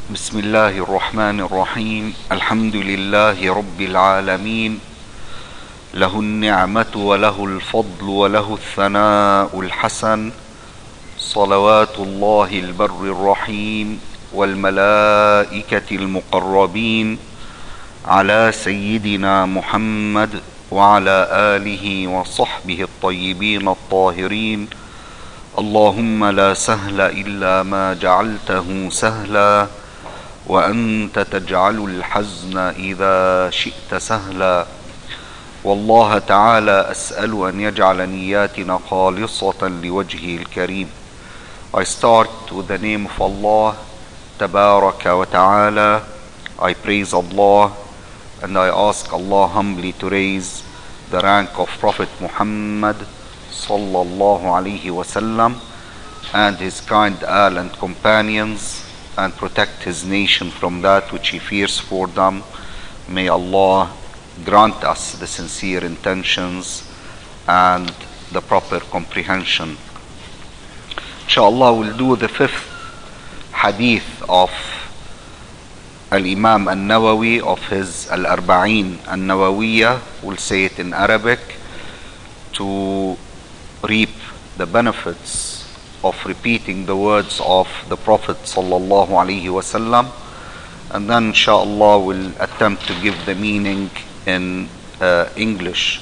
بسم الله الرحمن الرحيم. الحمد لله رب العالمين، له النعمة وله الفضل وله الثناء الحسن، صلوات الله البر الرحيم والملائكة المقربين على سيدنا محمد وعلى آله وصحبه الطيبين الطاهرين. اللهم لا سهل إلا ما جعلته سهلا، وأنت تجعل الحزن إذا شئت سهلا. والله تعالى أسأل أن يجعل نياتنا خالصة لوجهه الكريم. I start with the name of Allah Tabaraka wa Ta'ala. I praise Allah and I ask Allah humbly to raise the rank of Prophet Muhammad sallallahu alaihi wasallam and his kind Ahl and companions, and protect his nation from that which he fears for them. May Allah grant us the sincere intentions and the proper comprehension. Inshallah, we'll do the fifth hadith of Al-Imam Al-Nawawi of his Al-Arba'in Al-Nawawiyah. We'll say it in Arabic to reap the benefits of repeating the words of the Prophet sallallahu alaihi wasallam, and then inshallah we'll attempt to give the meaning in English.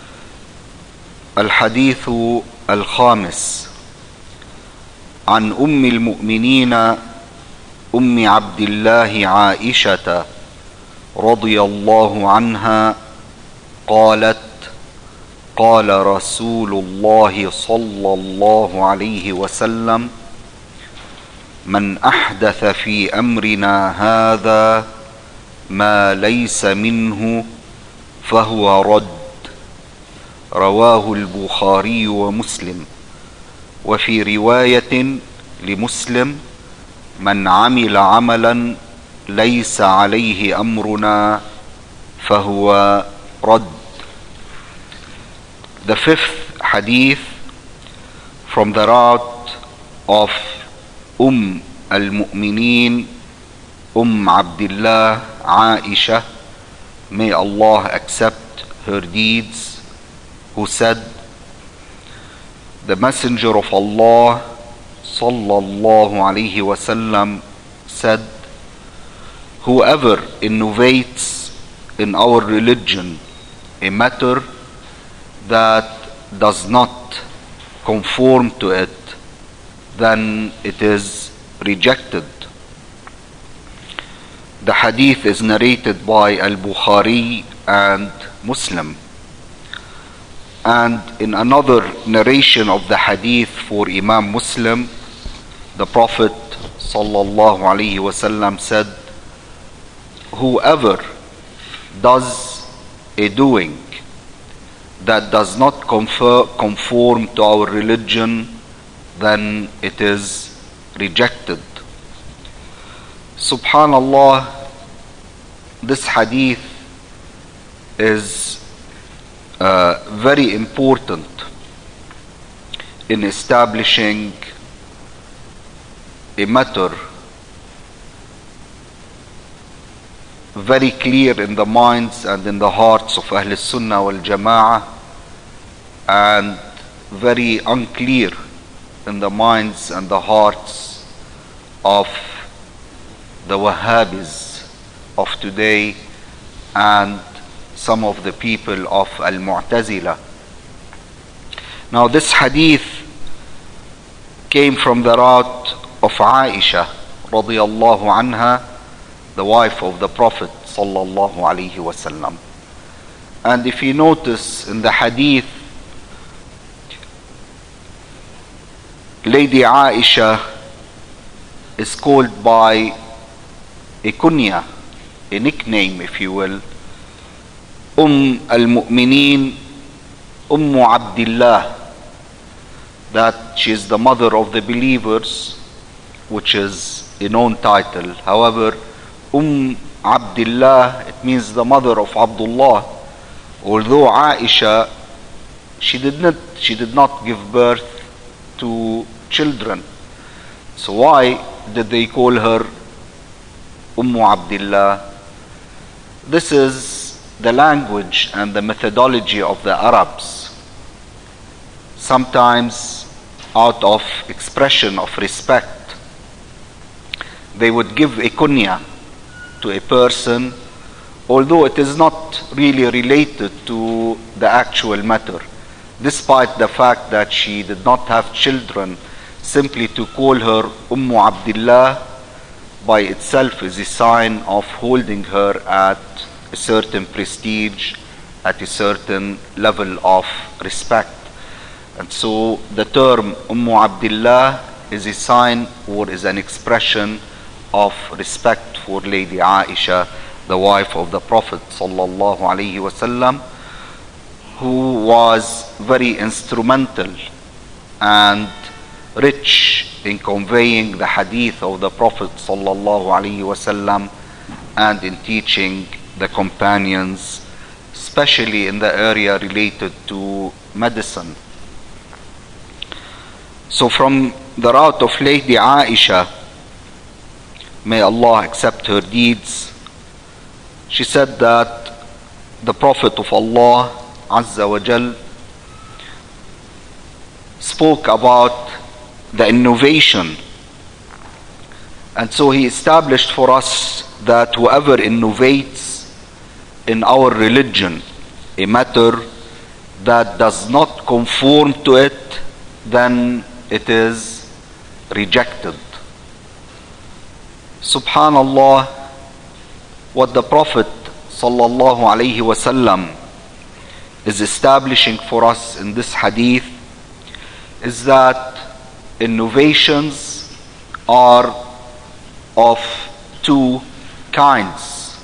الحديث الخامس عن أم المؤمنين أم عبد الله عائشة رضي الله عنها قالت: قال رسول الله صلى الله عليه وسلم: من أحدث في أمرنا هذا ما ليس منه فهو رد. رواه البخاري ومسلم. وفي رواية لمسلم: من عمل عملا ليس عليه أمرنا فهو رد. The fifth hadith from the route of al-Mu'mineen, Abdullah Aisha, may Allah accept her deeds, who said: the Messenger of Allah sallallahu alaihi wasallam said, whoever innovates in our religion a matter that does not conform to it, then it is rejected. The hadith is narrated by Al-Bukhari and Muslim. And in another narration of the hadith for Imam Muslim, the Prophet sallallahu alaihi wasallam said, whoever does a doing that does not conform to our religion, then it is rejected. Subhanallah, this hadith is very important in establishing a matter very clear in the minds and in the hearts of Ahl Sunnah wal Jama'ah, and very unclear in the minds and the hearts of the Wahhabis of today and some of the people of Al-Mu'tazila. Now this hadith came from the route of Aisha radiyallahu anha, the wife of the Prophet sallallahu alaihi wasallam. And if you notice in the hadith, Lady Aisha is called by a kunya, a nickname if you will, al-Mu'mineen, Abdullah, that she is the mother of the believers, which is a known title. However, Abdullah, it means the mother of Abdullah. Although Aisha, she did not give birth to children. So why did they call her Abdullah. This is the language and the methodology of the Arabs. Sometimes out of expression of respect, they would give a kunya to a person, although it is not really related to the actual matter. Despite the fact that she did not have children, simply to call her Abdullah by itself is a sign of holding her at a certain prestige, at a certain level of respect. And so the term Abdullah is a sign or is an expression of respect for Lady Aisha, the wife of the Prophet sallallahu alaihi wasallam, who was very instrumental and rich in conveying the hadith of the Prophet sallallahu alaihi wasallam and in teaching the companions, especially in the area related to medicine. So from the route of Lady Aisha, may Allah accept her deeds, she said that the Prophet of Allah Azza wa Jal spoke about the innovation, and so he established for us that whoever innovates in our religion a matter that does not conform to it, then it is rejected. Subhanallah, what the Prophet sallallahu alaihi wasallam is establishing for us in this hadith is that innovations are of two kinds.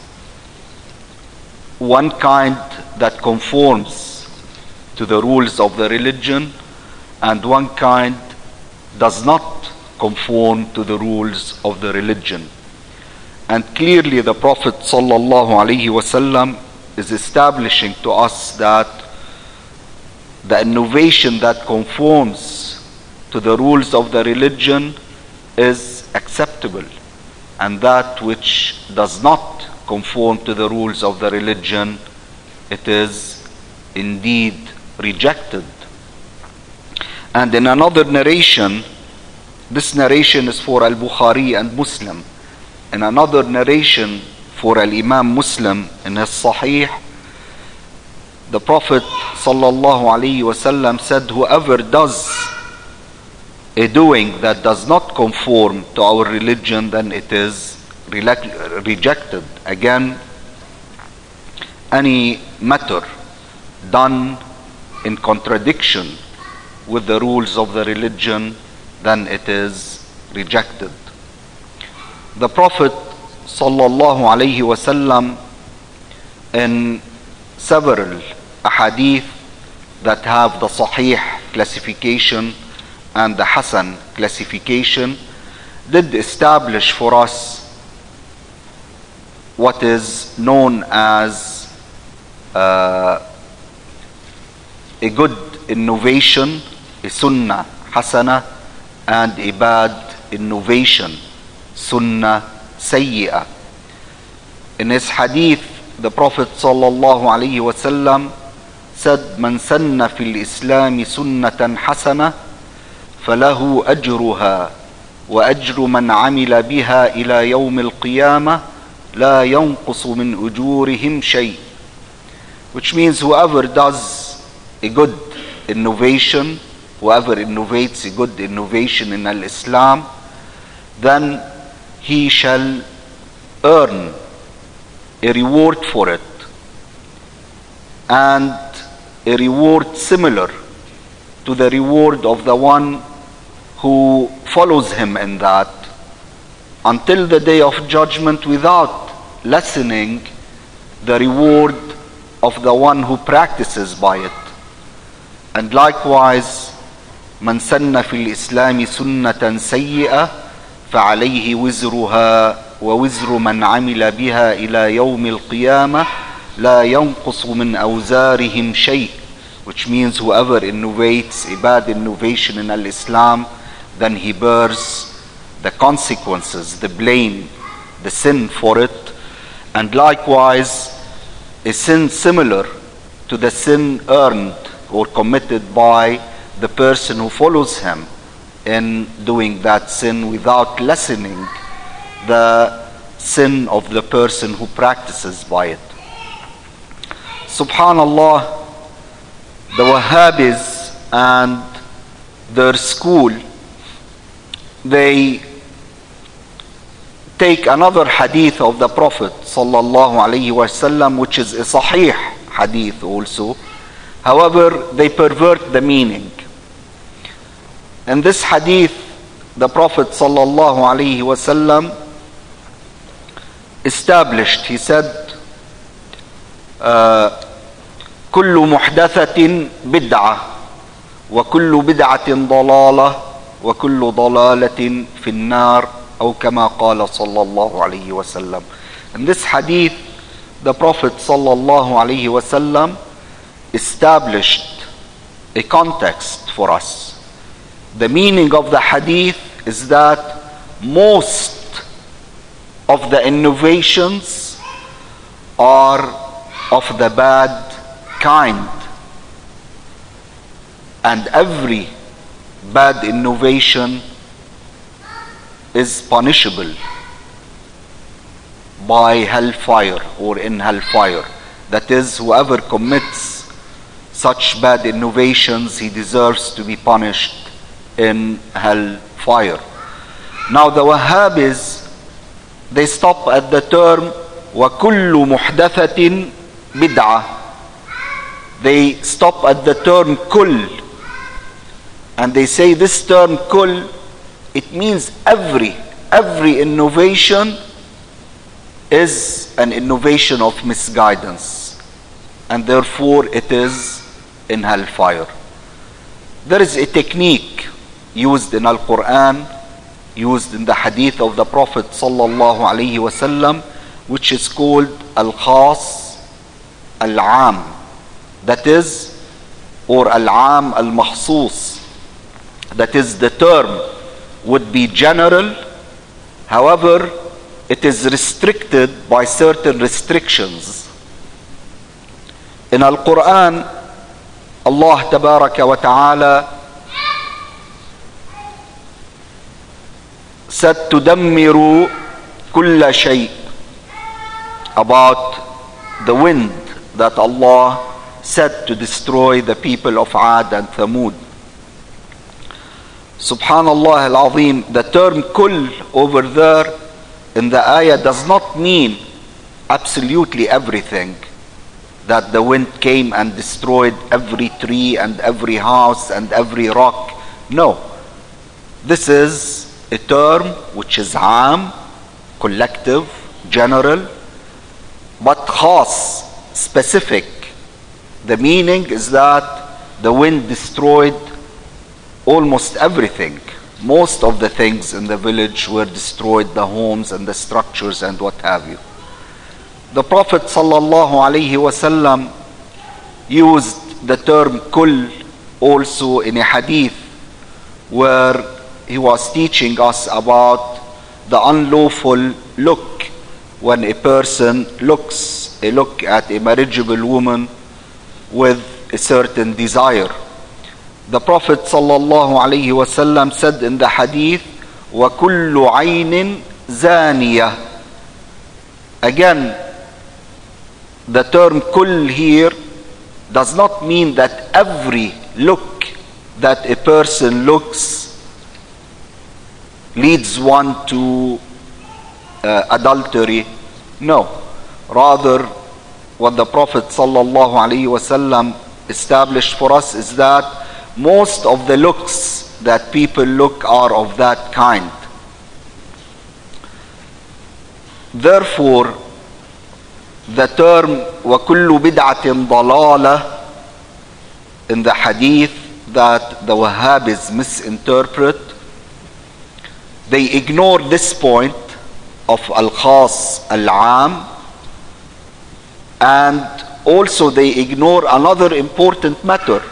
One kind that conforms to the rules of the religion, and one kind does not conform to the rules of the religion. And clearly the Prophet sallallahu alaihi wasallam is establishing to us that the innovation that conforms to the rules of the religion is acceptable, and that which does not conform to the rules of the religion, it is indeed rejected. And in another narration, this narration is for Al-Bukhari and Muslim. In another narration for Al-Imam Muslim in his Sahih, the Prophet sallallahu alaihi wasallam said, whoever does a doing that does not conform to our religion, then it is rejected. Again, any matter done in contradiction with the rules of the religion, then it is rejected. The Prophet sallallahu alaihi wasallam, in several ahadith that have the Sahih classification and the Hasan classification, did establish for us what is known as a good innovation, a sunnah hasana, and a bad innovation, sunnah sayyi'ah. In his hadith, the Prophet sallallahu alaihi wasallam said, "Man sanna fil Islam sunnatan hasana, falahu ajruha wa ajru man amila biha ila yawm al-qiyamah, la yanqusu min ujurihim shay." Which means whoever does a good innovation, whoever innovates a good innovation in al-Islam, then he shall earn a reward for it, and a reward similar to the reward of the one who follows him in that, until the day of judgment, without lessening the reward of the one who practices by it. And likewise, man sanna fil Islami sunnatan sayyi'ah فعليه وزرها ووزر من عمل بها إلى يوم القيامة لا ينقص من أوزارهم شيء. Which means whoever innovates a bad innovation in al-Islam, then he bears the consequences, the blame the sin for it, and likewise a sin similar to the sin earned or committed by the person who follows him in doing that sin without lessening the sin of the person who practices by it. Subhanallah, the Wahhabis and their school, they take another hadith of the Prophet sallallahu alaihi wasallam, which is a sahih hadith also. However, they pervert the meaning. In this hadith, the Prophet sallallahu alaihi wasallam established, he said, كل محدثة بدعة وكل بدعة ضلالة وكل ضلالة في النار أو كما قال صلى الله عليه وسلم. In this hadith, the Prophet sallallahu alaihi wasallam established a context for us. The meaning of the hadith is that most of the innovations are of the bad kind, and every bad innovation is punishable by hellfire or in hellfire. That is, whoever commits such bad innovations, he deserves to be punished in hellfire. Now the Wahhabis, they stop at the term وَكُلُّ مُحْدَثَةٍ بِدْعَةٍ. They stop at the term kull, and they say this term kull, it means every innovation is an innovation of misguidance, and therefore it is in hellfire. There is a technique used in Al-Quran, used in the hadith of the Prophet sallallahu alaihi wasallam, which is called Al-Khas Al-Am. That is, or Al-Am Al-Mahsus. That is, the term would be general, however, it is restricted by certain restrictions. In Al-Quran, Allah Tabaraka wa Ta'ala said, تُدَمِّرُ كُلَّ شَيْءٍ, about the wind that Allah said to destroy the people of Ad and Thamud. Subhanallah al-Azim, the term kull over there in the ayah does not mean absolutely everything, that the wind came and destroyed every tree and every house and every rock. No, this is a term which is am, collective, general, but khas, specific. The meaning is that the wind destroyed almost everything. Most of the things in the village were destroyed, the homes and the structures and what have you. The Prophet sallallahu alaihi wasallam used the term kull also in a hadith where he was teaching us about the unlawful look. When a person looks at a marriageable woman with a certain desire. The Prophet sallallahu alaihi wasallam said in the hadith, وَكُلُّ عَيْنٍ زَانِيَةٍ. Again, the term kull here does not mean that every look that a person looks leads one to adultery. No, rather what the Prophet sallallahu alaihi wasallam established for us is that most of the looks that people look are of that kind. Therefore, the term وَكُلُّ بِدْعَةٍ ضَلَالَةٍ in the hadith that the Wahhabis misinterpret, they ignore this point of Al-Khas Al-Am, and also they ignore another important matter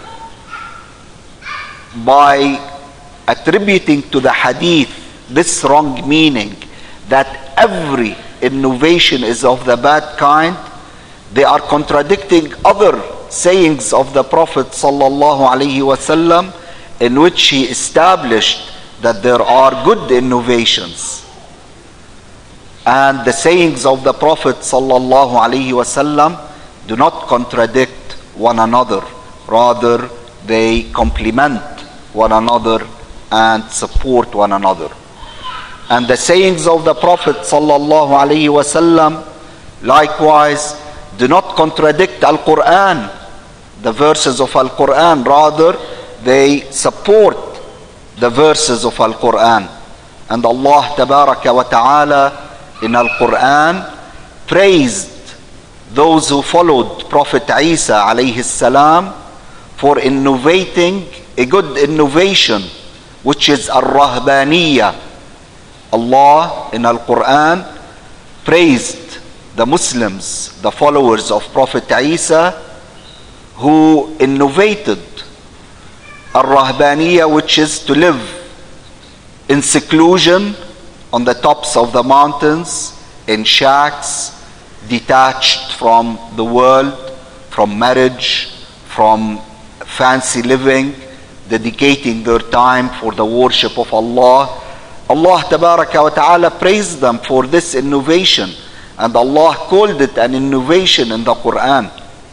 by attributing to the hadith this wrong meaning, that every innovation is of the bad kind, they are contradicting other sayings of the Prophet sallallahu alaihi wasallam, in which he established that there are good innovations. And the sayings of the Prophet sallallahu alaihi wasallam do not contradict one another. Rather, they complement one another and support one another. And the sayings of the Prophet sallallahu alaihi wasallam likewise do not contradict Al-Quran, the verses of Al-Quran. Rather, they support the verses of Al-Quran. And Allah tabaraka wa ta'ala in Al-Quran praised those who followed Prophet Isa alayhi salam for innovating a good innovation, which is Ar-Rahbaniyya. Allah in Al-Quran praised the Muslims, the followers of Prophet Isa, who innovated Ar-Rahbaniyya, which is to live in seclusion on the tops of the mountains, in shacks, detached from the world, from marriage, from fancy living, dedicating their time for the worship of Allah. Allah tabaraka wa ta'ala praised them for this innovation, and Allah called it an innovation in the Quran.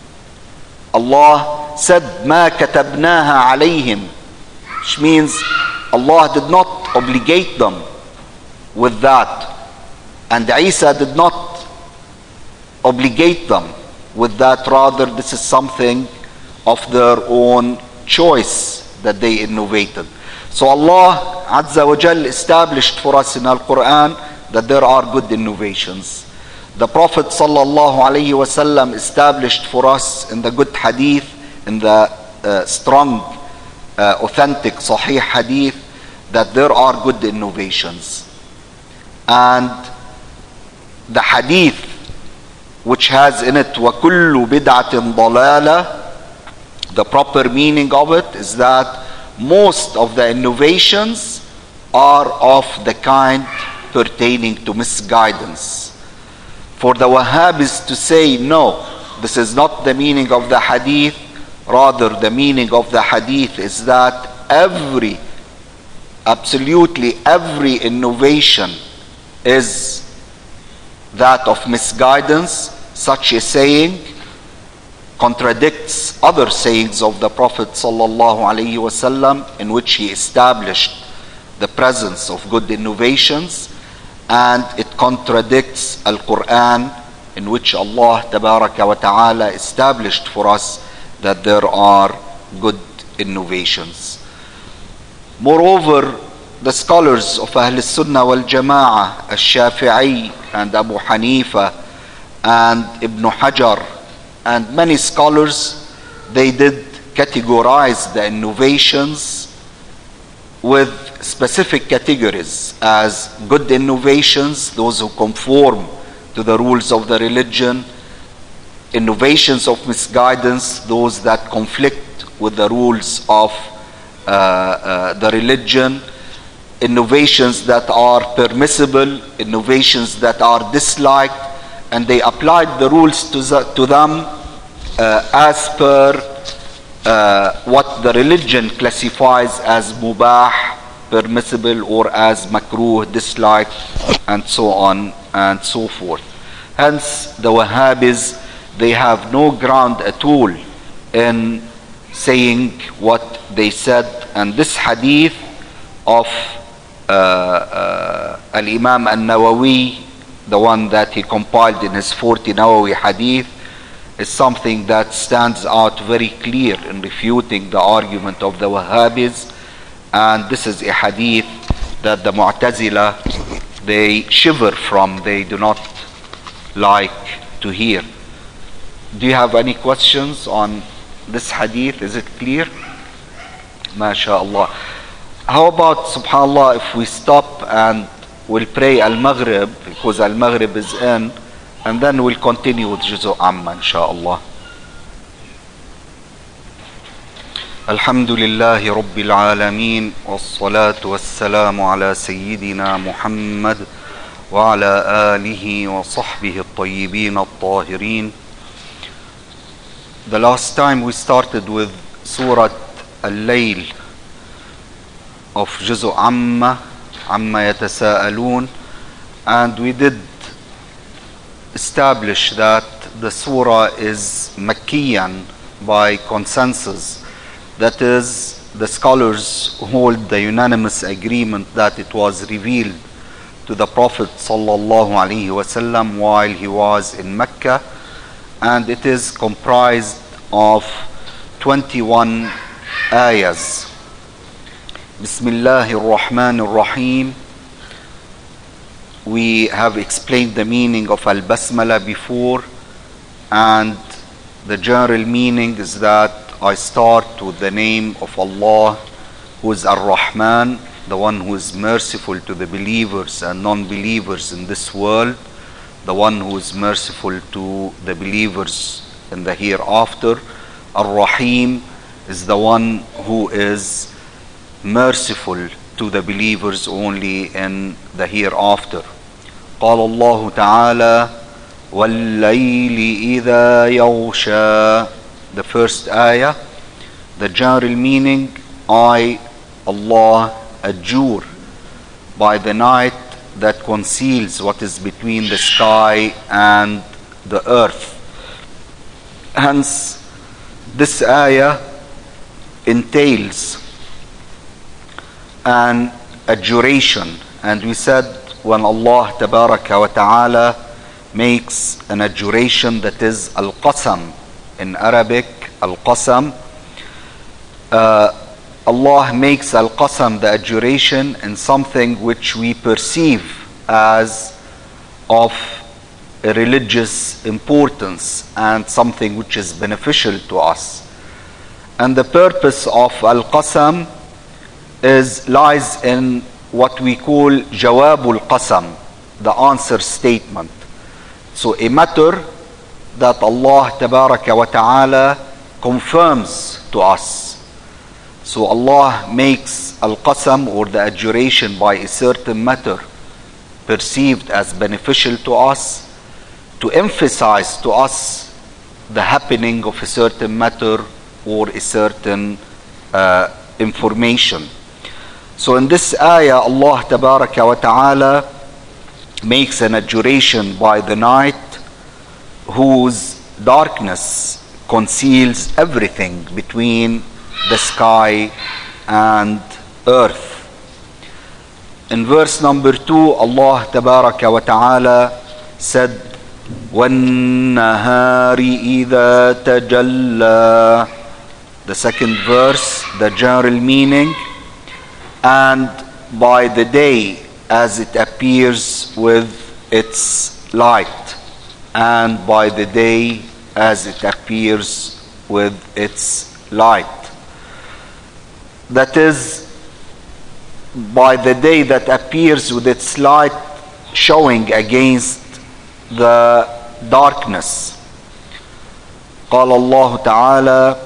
Allah said, مَا كَتَبْنَاهَا عَلَيْهِمْ, which means Allah did not obligate them with that, and Isa did not obligate them with that. Rather, this is something of their own choice that they innovated. So Allah Azza wa Jal established for us in Al-Quran that there are good innovations. The Prophet sallallahu alaihi wasallam established for us in the good hadith, in the strong, authentic, sahih hadith, that there are good innovations. And the hadith which has in it وَكُلُّ بِدْعَةٍ ضَلَالَةٍ, the proper meaning of it is that most of the innovations are of the kind pertaining to misguidance. For the Wahhabis to say, no, this is not the meaning of the hadith, rather the meaning of the hadith is that absolutely every innovation is that of misguidance, such a saying contradicts other sayings of the Prophet sallallahu alaihi wasallam, in which he established the presence of good innovations, and it contradicts Al-Quran, in which Allah tabaraka wa ta'ala established for us that there are good innovations. Moreover, the scholars of Ahl Sunnah wal Jama'ah, Al-Shafi'i and Abu Hanifa and Ibn Hajar and many scholars, they did categorize the innovations with specific categories as good innovations, those who conform to the rules of the religion; innovations of misguidance, those that conflict with the rules of the religion; innovations that are permissible, innovations that are disliked, and they applied the rules to them as per what the religion classifies as mubah, permissible, or as makruh, disliked, and so on and so forth. Hence, the Wahhabis, they have no ground at all in saying what they said. And this hadith of Al-Imam An-Nawawi, the one that he compiled in his 40 Nawawi hadith, is something that stands out very clear in refuting the argument of the Wahhabis. And this is a hadith that the Mu'tazila, they shiver from, they do not like to hear. Do you have any questions on this hadith? Is it clear? MashaAllah. How about, subhanAllah, if we stop and we'll pray Al-Maghrib, because Al-Maghrib is in, and then we'll continue with Juzu Amma, inshaAllah. الحمد لله رب العالمين والصلاة والسلام على سيدنا محمد وعلى آله وصحبه الطيبين الطاهرين. The last time we started with Surah Al-Layl of Juz' Amma Yatasa'alun, and we did establish that the surah is Makkiyan by consensus. That is, the scholars hold the unanimous agreement that it was revealed to the Prophet sallallahu alaihi wasallam while he was in Mecca, and it is comprised of 21 ayahs. Bismillahir Rahmanir Rahim. We have explained the meaning of Al-Basmala before, and the general meaning is that I start with the name of Allah, who is Ar-Rahman, the one who is merciful to the believers and non-believers in this world, the one who is merciful to the believers in the hereafter. Ar-Rahim is the one who is merciful to the believers only in the hereafter. قال الله تعالى وَاللَّيْلِ إِذَا يَغْشَى. The first ayah, the general meaning, I, Allah, adjure by the night that conceals what is between the sky and the earth. Hence, this ayah entails an adjuration, and we said when Allah Tabaraka wa Ta'ala makes an adjuration, that is Al-Qasam in Arabic, Al-Qasam, Allah makes Al-Qasam, the adjuration, in something which we perceive as of a religious importance and something which is beneficial to us. And the purpose of Al-Qasam lies in what we call Jawabul Qasam, the answer statement. So a matter that Allah Tabaraka wa Ta'ala confirms to us. So Allah makes Al-Qasam, or the adjuration, by a certain matter perceived as beneficial to us, to emphasize to us the happening of a certain matter or a certain information. So in this ayah, Allah Tabaraka wa Ta'ala makes an adjuration by the night whose darkness conceals everything between the sky and earth. In verse number 2, Allah Tabaraka wa Ta'ala said, وَالنَّهَارِ إِذَا تَجَلَّى. The second verse, the general meaning, and by the day as it appears with its light, and by the day as it appears with its light. That is, by the day that appears with its light showing against the darkness. قال الله تعالى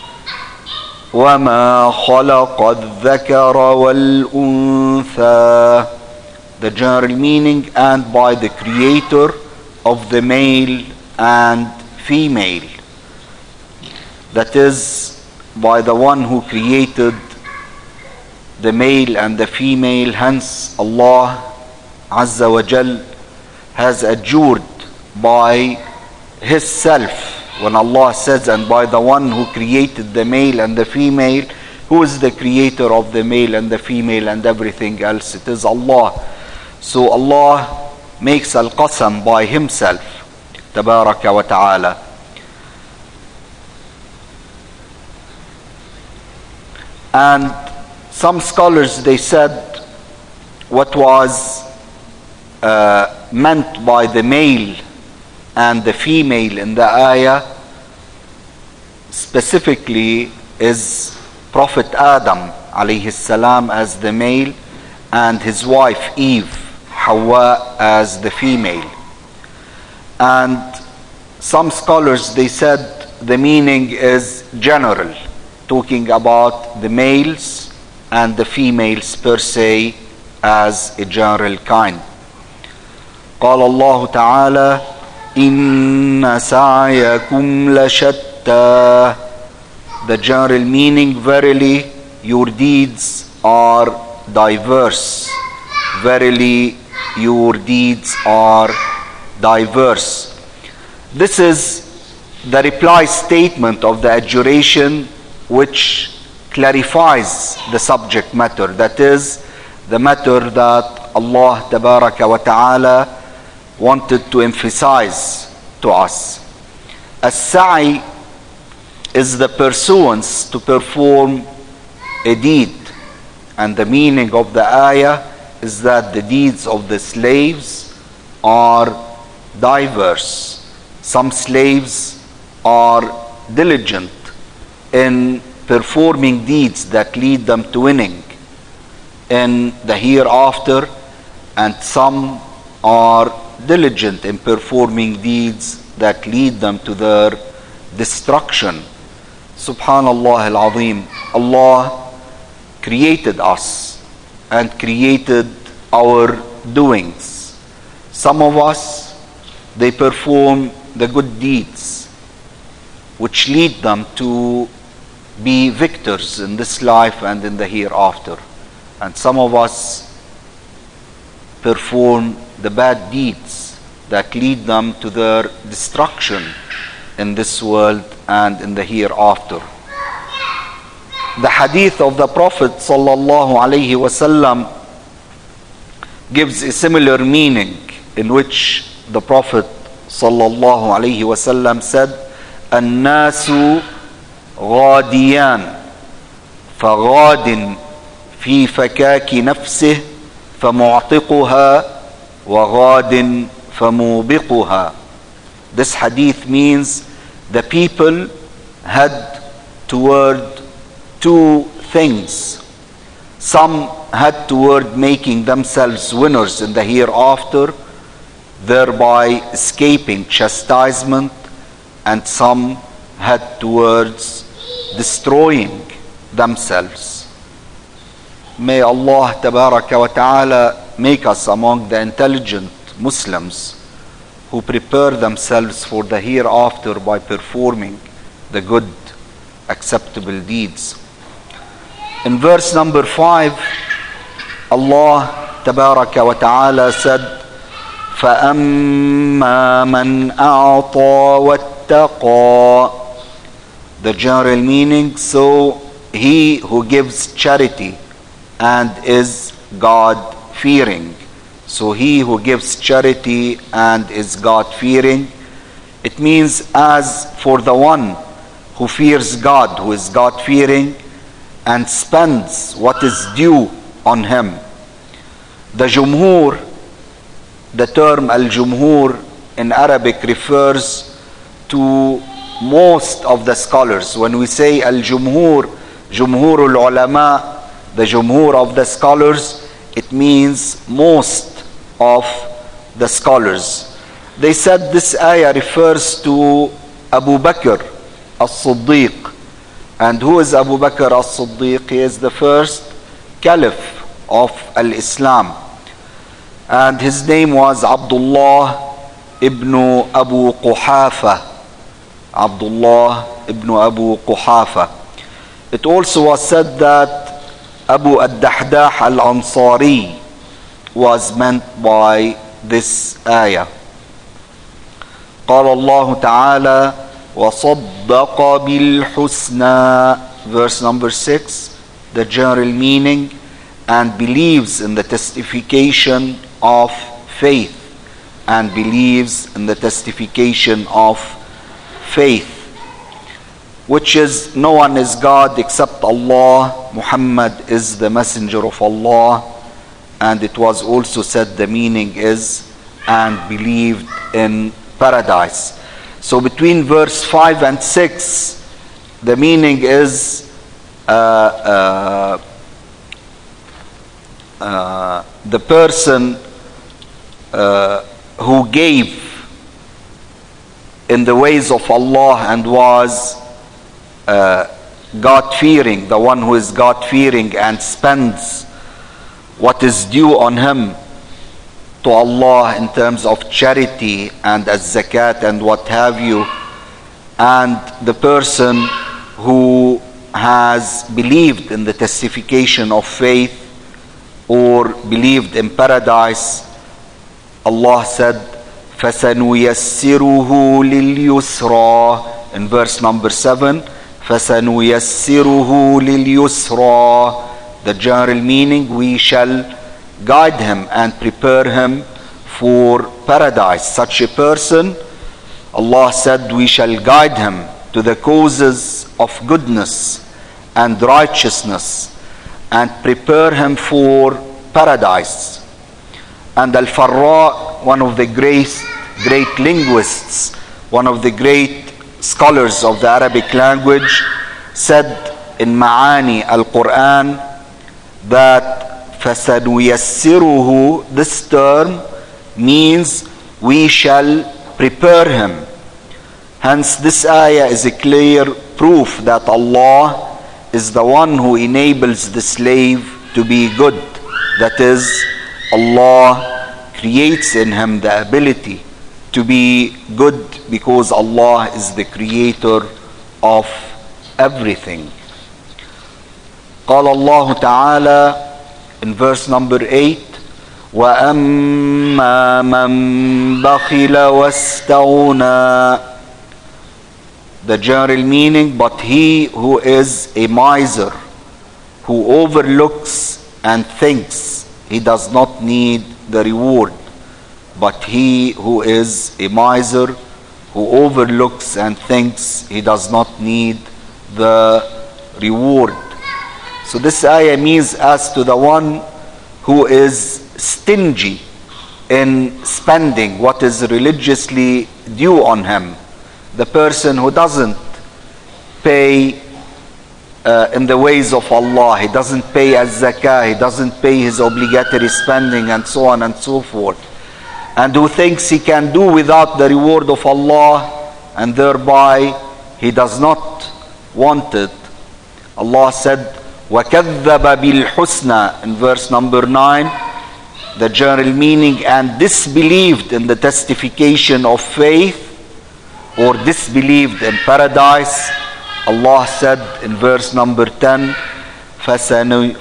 وَمَا خَلَقَ الذَّكَرَ وَالْأُنثَى. The general meaning, and by the creator of the male and female. That is, by the one who created the male and the female. Hence Allah Azza wa Jal has adjured by His self when Allah says, and by the one who created the male and the female. Who is the creator of the male and the female and everything else? It is Allah. So Allah makes Al-Qasam by Himself, Tabaraka wa Ta'ala. And some scholars, they said what was meant by the male and the female in the ayah specifically is Prophet Adam alayhi salam as the male, and his wife Eve, Hawa, as the female. And some scholars, they said the meaning is general, talking about the males and the females per se as a general kind. قال الله تعالى إن سعيكم لشتى. The general meaning, verily your deeds are diverse. Verily your deeds are diverse. This is the reply statement of the adjuration, which clarifies the subject matter. That is the matter that Allah Tabaraka wa Ta'ala wanted to emphasize to us. As-sa'i is the pursuance to perform a deed, and the meaning of the ayah is that the deeds of the slaves are diverse. Some slaves are diligent in performing deeds that lead them to winning in the hereafter, and some are diligent in performing deeds that lead them to their destruction. Subhanallah al-Azim. Allah created us and created our doings. Some of us, they perform the good deeds which lead them to be victors in this life and in the hereafter. And some of us perform the bad deeds that lead them to their destruction in this world and in the hereafter. The hadith of the Prophet sallallahu alaihi wasallam gives a similar meaning, in which the Prophet sallallahu alaihi wasallam said, "An-nasu ghadiyan, faghadin fi fakaki nafsih, famu'tiquha, wa ghadin famubiquha." This hadith means the people had toward two things. Some had toward making themselves winners in the hereafter, thereby escaping chastisement, and some had towards destroying themselves. May Allah Tabaraka wa Ta'ala make us among the intelligent Muslims who prepare themselves for the hereafter by performing the good, acceptable deeds. In verse number 5, Allah Tabaraka wa Ta'ala said, فَأَمَّا مَنْ أَعْطَى وَاتَّقَى. The general meaning, so he who gives charity and is God-fearing. So he who gives charity and is God-fearing, it means as for the one who fears God, who is God-fearing, and spends what is due on him. The Jumhur, the term al-Jumhur in Arabic refers to most of the scholars. When we say al-Jumhur, Jumhurul Ulama, the Jumhur of the scholars, it means most of the scholars. They said this ayah refers to Abu Bakr as-Siddiq. And who is Abu Bakr as-Siddiq? He is the first caliph of al-Islam. And his name was Abdullah ibn Abu Quhafa. Abdullah ibn Abu Quhafa. It also was said that Abu ad-Dahdah al-Ansari was meant by this ayah. قال الله تعالى وَصَدَّقَ بِالْحُسْنَى. Verse number 6, the general meaning, and believes in the testification of faith. And believes in the testification of faith, which is no one is God except Allah. Muhammad is the messenger of Allah. And it was also said the meaning is, and believed in paradise. So between verse 5 and 6, the meaning is the person who gave in the ways of Allah and was God-fearing, the one who is God-fearing and spends what is due on him to Allah in terms of charity and as zakat and what have you, and the person who has believed in the testification of faith or believed in paradise, Allah said, فَسَنُيَسِّرُهُ لِلْيُسْرَى in verse number 7. فَسَنُيَسِّرُهُ لِلْيُسْرَى. The general meaning, we shall guide him and prepare him for paradise. Such a person, Allah said, we shall guide him to the causes of goodness and righteousness and prepare him for paradise. And Al-Farra, one of the great linguists, one of the great scholars of the Arabic language, said in Ma'ani al-Quran that فَسَنُيَسِّرُهُ, this term means we shall prepare him. Hence this ayah is a clear proof that Allah is the one who enables the slave to be good. That is, Allah creates in him the ability to be good because Allah is the creator of everything. قال الله تعالى in verse number 8, وَأَمَّا مَنْ بَخِلَ وَاسْتَغْنَى. The general meaning, but he who is a miser, who overlooks and thinks he does not need the reward. But he who is a miser, who overlooks and thinks he does not need the reward. So this ayah means as to the one who is stingy in spending what is religiously due on him. The person who doesn't pay in the ways of Allah, he doesn't pay as zakah, he doesn't pay his obligatory spending and so on and so forth, and who thinks he can do without the reward of Allah, and thereby he does not want it. Allah said, وَكَذَّبَ بِالْحُسْنَى in verse number 9. The general meaning, and disbelieved in the testification of faith, or disbelieved in paradise. Allah said in verse number 10, فَسَنُيَسِّرُهُ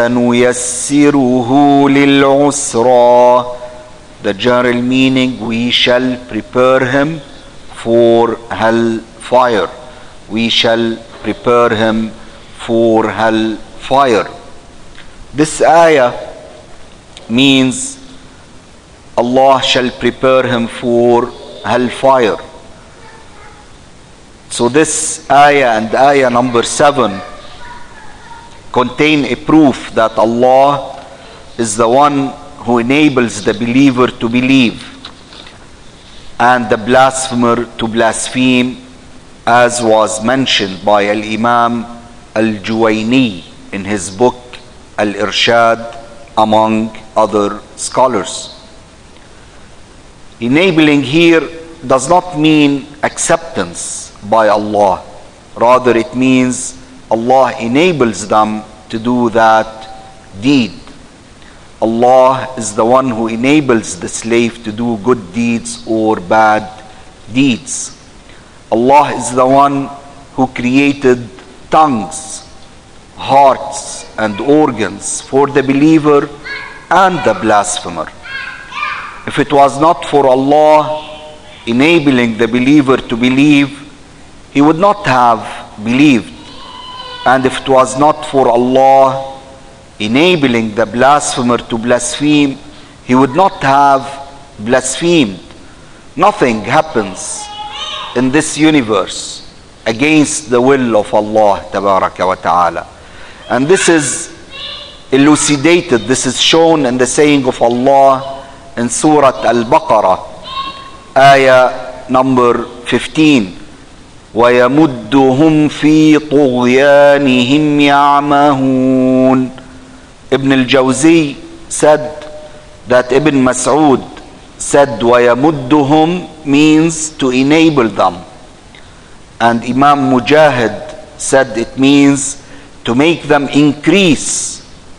لِلْعُسْرَى. The general meaning, we shall prepare him for hellfire. We shall prepare him for hellfire. This ayah means Allah shall prepare him for hellfire. So this ayah and ayah number 7 contain a proof that Allah is the one who enables the believer to believe and the blasphemer to blaspheme, as was mentioned by Al-Imam Al-Juwayni in his book Al-Irshad, among other scholars. Enabling here does not mean acceptance by Allah. Rather, it means Allah enables them to do that deed. Allah is the one who enables the slave to do good deeds or bad deeds. Allah is the one who created tongues, hearts, and organs for the believer and the blasphemer. If it was not for Allah enabling the believer to believe, he would not have believed. And if it was not for Allah enabling the blasphemer to blaspheme, he would not have blasphemed. Nothing happens in this universe against the will of Allah Tabaraka wa Ta'ala. And this is elucidated, this is shown in the saying of Allah in Surah Al-Baqarah, ayah number 15. وَيَمُدُّهُمْ فِي طُغْيَانِهِمْ يَعْمَهُونَ. Ibn al-Jawzi said that Ibn Mas'ud said وَيَمُدُّهُمْ means to enable them, and Imam Mujahid said it means to make them increase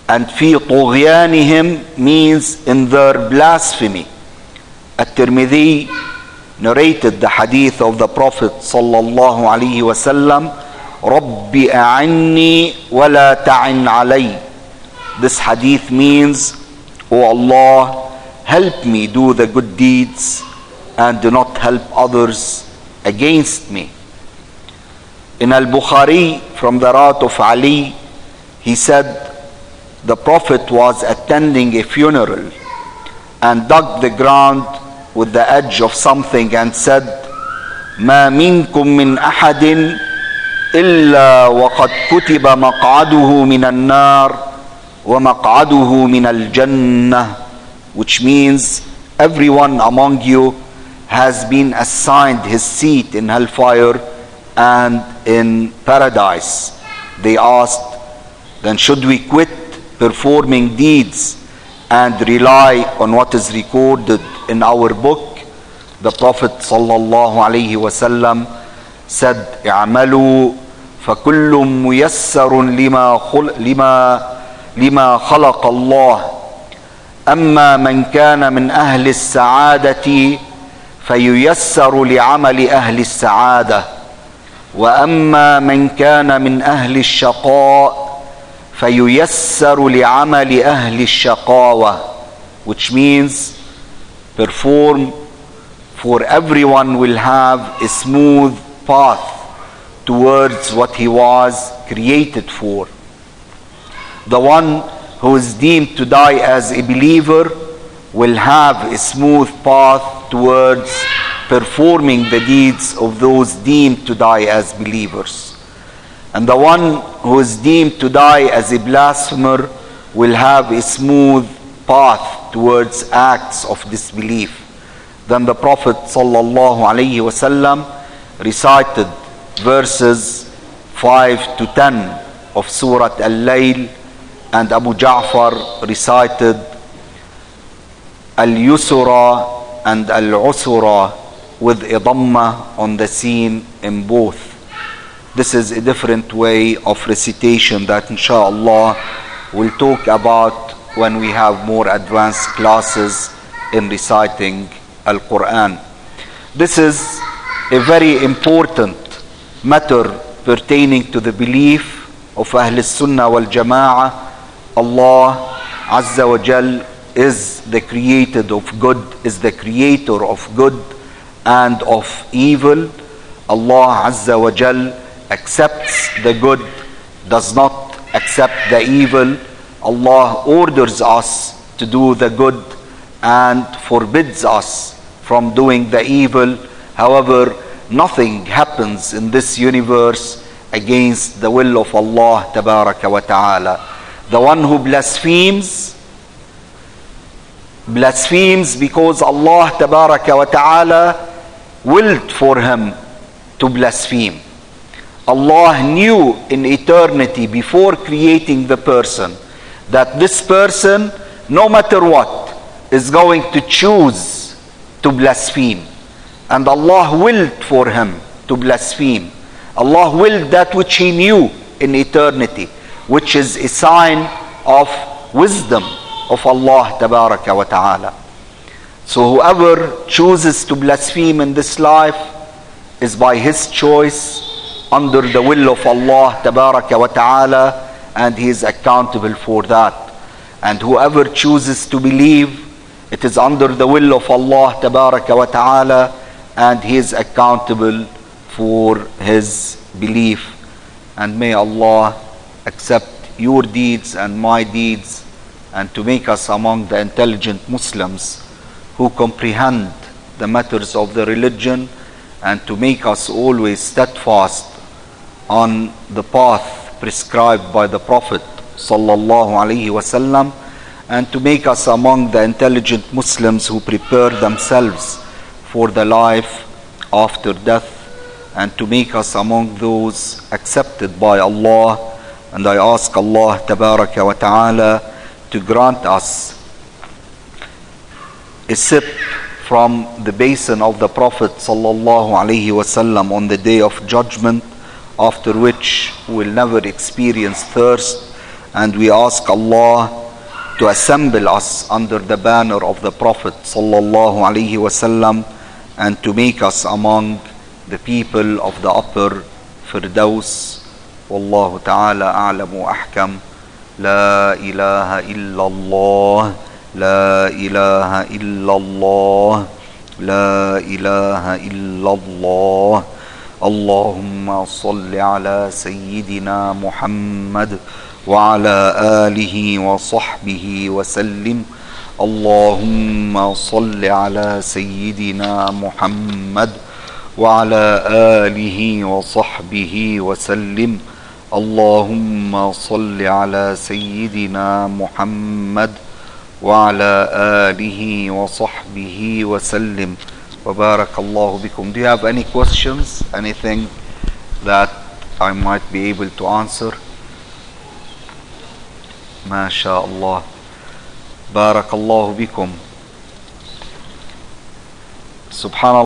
and في طغيانهم means in their blasphemy. At-Tirmidhi narrated the hadith of the Prophet sallallahu alaihi wasallam, Rabbi a'inni wa la ta'in alay. This hadith means, O Allah, help me do the good deeds and do not help others against me. In Al-Bukhari, from the Rat of Ali, he said the Prophet was attending a funeral and dug the ground with the edge of something and said, ما منكم من أحد إلا وقد كتب مقعده من النار ومقعده من الجنة, which means everyone among you has been assigned his seat in hellfire and in paradise. They asked, then should we quit performing deeds and rely on what is recorded in our book? The Prophet sallallahu alaihi wasallam said, اعملوا فكل ميسر لما خلق الله أما من كان من أهل السعادة فييسر لعمل أهل السعادة وأما من كان من أهل الشقاء فييسر لعمل أهل الشقاوة, which means perform, for everyone will have a smooth path towards what he was created for. The one who is deemed to die as a believer will have a smooth path towards performing the deeds of those deemed to die as believers. And the one who is deemed to die as a blasphemer will have a smooth path towards acts of disbelief. Then the Prophet sallallahu alaihi wasallam recited verses 5 to 10 of Surah Al-Layl, and Abu Ja'far recited Al-Yusra and Al-Usra with a dhamma on the scene in both. This is a different way of recitation that inshaAllah we'll talk about when we have more advanced classes in reciting Al-Quran. This is a very important matter pertaining to the belief of Ahl Sunnah wal Jama'ah. Allah Azza wa Jal is the creator of good and of evil. Allah Azza wa Jal accepts the good, does not accept the evil. Allah orders us to do the good and forbids us from doing the evil. However, nothing happens in this universe against the will of Allah Tabaraka wa Ta'ala. The one who blasphemes because Allah Tabaraka wa Ta'ala willed for him to blaspheme. Allah knew in eternity before creating the person that this person, no matter what, is going to choose to blaspheme. And Allah willed for him to blaspheme. Allah willed that which He knew in eternity, which is a sign of wisdom of Allah Tabaraka wa Ta'ala. So whoever chooses to blaspheme in this life is by his choice, under the will of Allah Tabaraka wa Ta'ala, and he is accountable for that. And whoever chooses to believe, it is under the will of Allah Tabaraka wa Ta'ala, and he is accountable for his belief. And may Allah accept your deeds and my deeds, and to make us among the intelligent Muslims who comprehend the matters of the religion, and to make us always steadfast on the path prescribed by the Prophet sallallahu alaihi wasallam, and to make us among the intelligent Muslims who prepare themselves for the life after death, and to make us among those accepted by Allah. And I ask Allah Tabaraka wa Ta'ala to grant us a sip from the basin of the Prophet sallallahu alaihi wasallam on the day of judgment, after which we will never experience thirst, And we ask Allah to assemble us under the banner of the Prophet sallallahu alaihi wasallam, and to make us among the people of the upper Firdaus. Wallahu ta'ala a'lamu ahkam. La ilaha illallah, la ilaha illallah, la ilaha illallah. Allahumma salli ala Sayyidina Muhammad wa ala alihi wa sahbihi wa sallim. Allahumma salli ala Sayyidina Muhammad wa ala alihi wa sahbihi wa sallim. Allahumma salli ala Sayyidina Muhammad wa ala alihi wa sahbihi wa sallim. Wa barakallahu bikum. Do you have any questions? Anything that I might be able to answer? MashaAllah. Barakallahu bikum. Subhanallah.